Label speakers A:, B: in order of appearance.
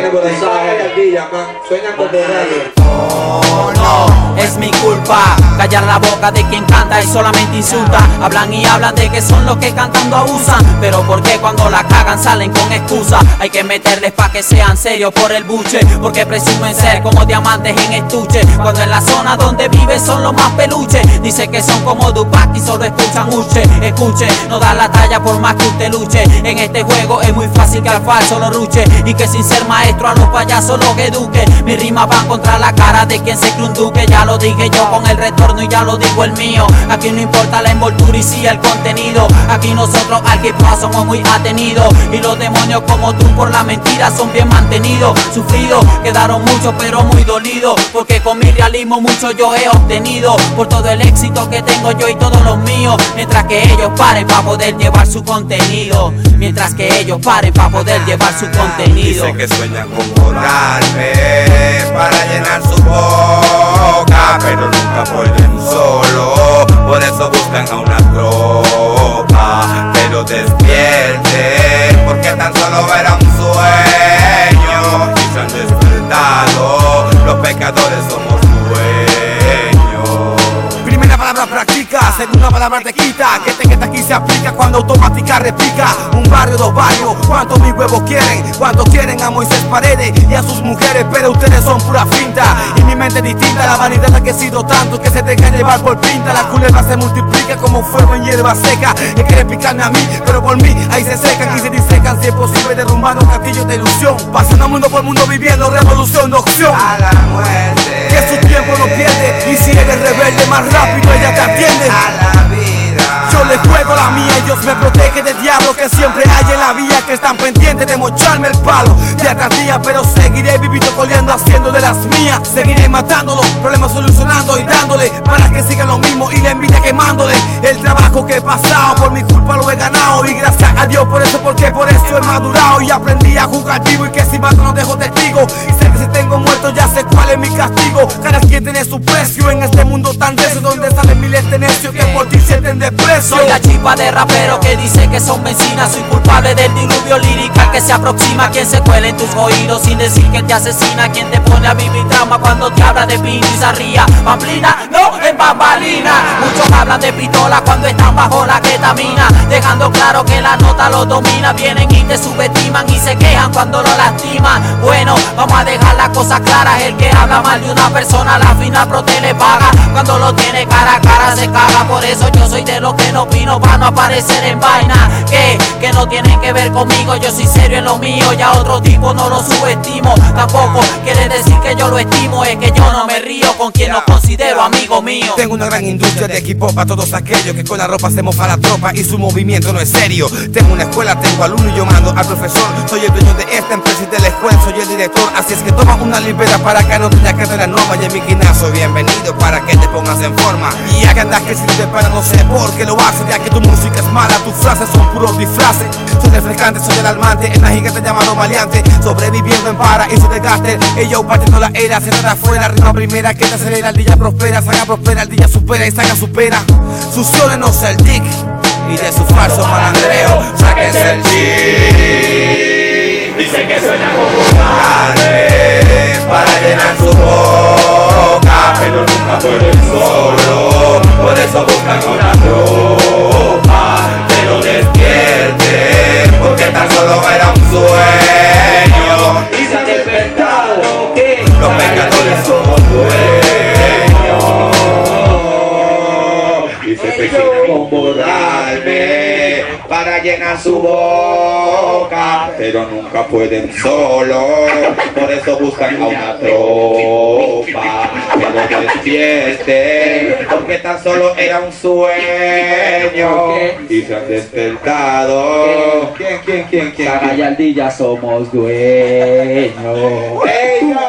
A: viene por el sábado. Sueñan con borrarlo.
B: Oh, no, es mi culpa callar la boca de quien canta y solamente insulta. Hablan y hablan de que son los que cantando abusan, pero ¿por qué cuando la cagan salen con excusa? Hay que meterles pa' que sean serios por el buche, porque presumen ser como diamantes en estuche, cuando en la zona donde viven son los más peluches. Dice que son como Tupac y solo escuchan uche. Escuche, no da la talla por más que usted luche. En este juego es muy fácil que al falso lo ruche, y que sin ser maestro a los payasos los eduque. Mis rimas van contra la cara de quien se cree un duque. Ya lo dije yo con el retorno y ya lo dijo el mío. Aquí no importa la envoltura y sí el contenido. Aquí nosotros al hip hop somos muy atenidos, y los demonios como tú por la mentira son bien mantenidos. Sufridos, quedaron muchos pero muy dolidos, porque con mi realismo mucho yo he obtenido, por todo el éxito que tengo yo y todos los míos. Mientras que ellos paren para poder llevar su contenido. Mientras que ellos paren para poder llevar su contenido.
C: Dicen que sueñan con borrarme para llenar su boca, pero nunca pueden solo, por eso buscan a una tropa. Pero despierten, porque tan solo era un sueño, y se han despertado, los pecadores somos dueños.
D: Primera palabra practica, segunda palabra te quita, que aquí se aplica cuando automática repica. Un barrio, dos barrios, cuántos mis huevos quieren, cuántos quieren a Moisés Paredes y a sus mujeres, pero ustedes son pura finta, y mi mente es distinta. La vanidad ha crecido tanto que se deja llevar por pinta. La culebra se multiplica como fuego en hierba seca, que quiere picarme a mí, pero por mí ahí se secan y se disecan. Si es posible derrumbando castillos de ilusión, pasando mundo por mundo viviendo revolución de opción.
C: A la muerte,
D: Que su tiempo no pierde, y si eres rebelde más rápido ella te atiende.
C: a la vida,
D: Yo le juego la mía y Dios me protege de diablos que siempre hay en la vía, que están pendientes de mocharme el palo día tras día, pero seguiré viviendo coleando, haciendo de las mías. Seguiré matándolos, problemas solucionando y dándole para que sigan lo mismo, y la envidia quemándole. El trabajo que he pasado por mi culpa lo he ganado, y gracias a Dios por eso, porque por eso he madurado y aprendí a jugar vivo, y que si mato no dejo testigo, y sé que si tengo muerto ya sé cuál es mi castigo. Cada quien tiene su precio en este mundo tan denso, donde salen miles de necios que por ti sienten desprecio.
B: Soy la chispa de rapero que dice que son vecinas. Soy culpable del diluvio lírica que se aproxima. Quien se cuela en tus oídos sin decir que te asesina. Quien te pone a vivir trauma cuando te habla de pizarría. Pamplina, no en bambalina. Muchos hablan de pistola cuando están bajo la ketamina, dejando claro que la nota los domina. Vienen y te subestiman y se quejan cuando lo lastiman. Bueno, vamos a dejar las cosas claras. El que habla mal de una persona a la final pro te le paga. Cuando lo tiene cara a cara se caga. Por eso yo soy de los que no opino para no aparecer en vaina que no tienen que ver conmigo. Yo soy serio en lo mío y a otro tipo no lo subestimo. Tampoco quiere decir que yo lo estimo, es que yo no me río con quien no considero amigo mío.
D: Tengo una gran industria de equipo para todos aquellos que con la ropa se mofa la tropa y su movimiento no es serio. Tengo una escuela, tengo alumnos y yo mando al profesor. Soy el dueño de esta empresa y de la escuela soy el director. Así es que toma una libreta para que no tengas que la norma. Y en mi gimnasio bienvenido para que te pongas en forma. Y ya que andas que sirve para no sé por qué lo haces, ya que tu música es mala, tus frases son puros disfraces. Soy refrescante, soy alarmante, en la gigante llamado valiante, sobreviviendo en paraíso de gaster. Y yo partiendo la era, se trata afuera, rima primera que te acelera, el día prospera, saga prospera, el día supera y saga supera. Suciónenos el dick y de su falso malandreo, sáquense el
C: chic. Dicen que suena como carne para llenar su boca, pero nunca pueden solo, por eso buscan una tropa. Pero despierten, porque tan solo era un sueño, y se han despertado que los pecadores somos dueños. Y se pegan con borrarme para llenar su boca, pero nunca pueden solo, por eso buscan a una tropa. Pero despierten, porque tan solo era un sueño, y se han despertado. ¿Quién?
E: Saga y Aldilla somos dueños.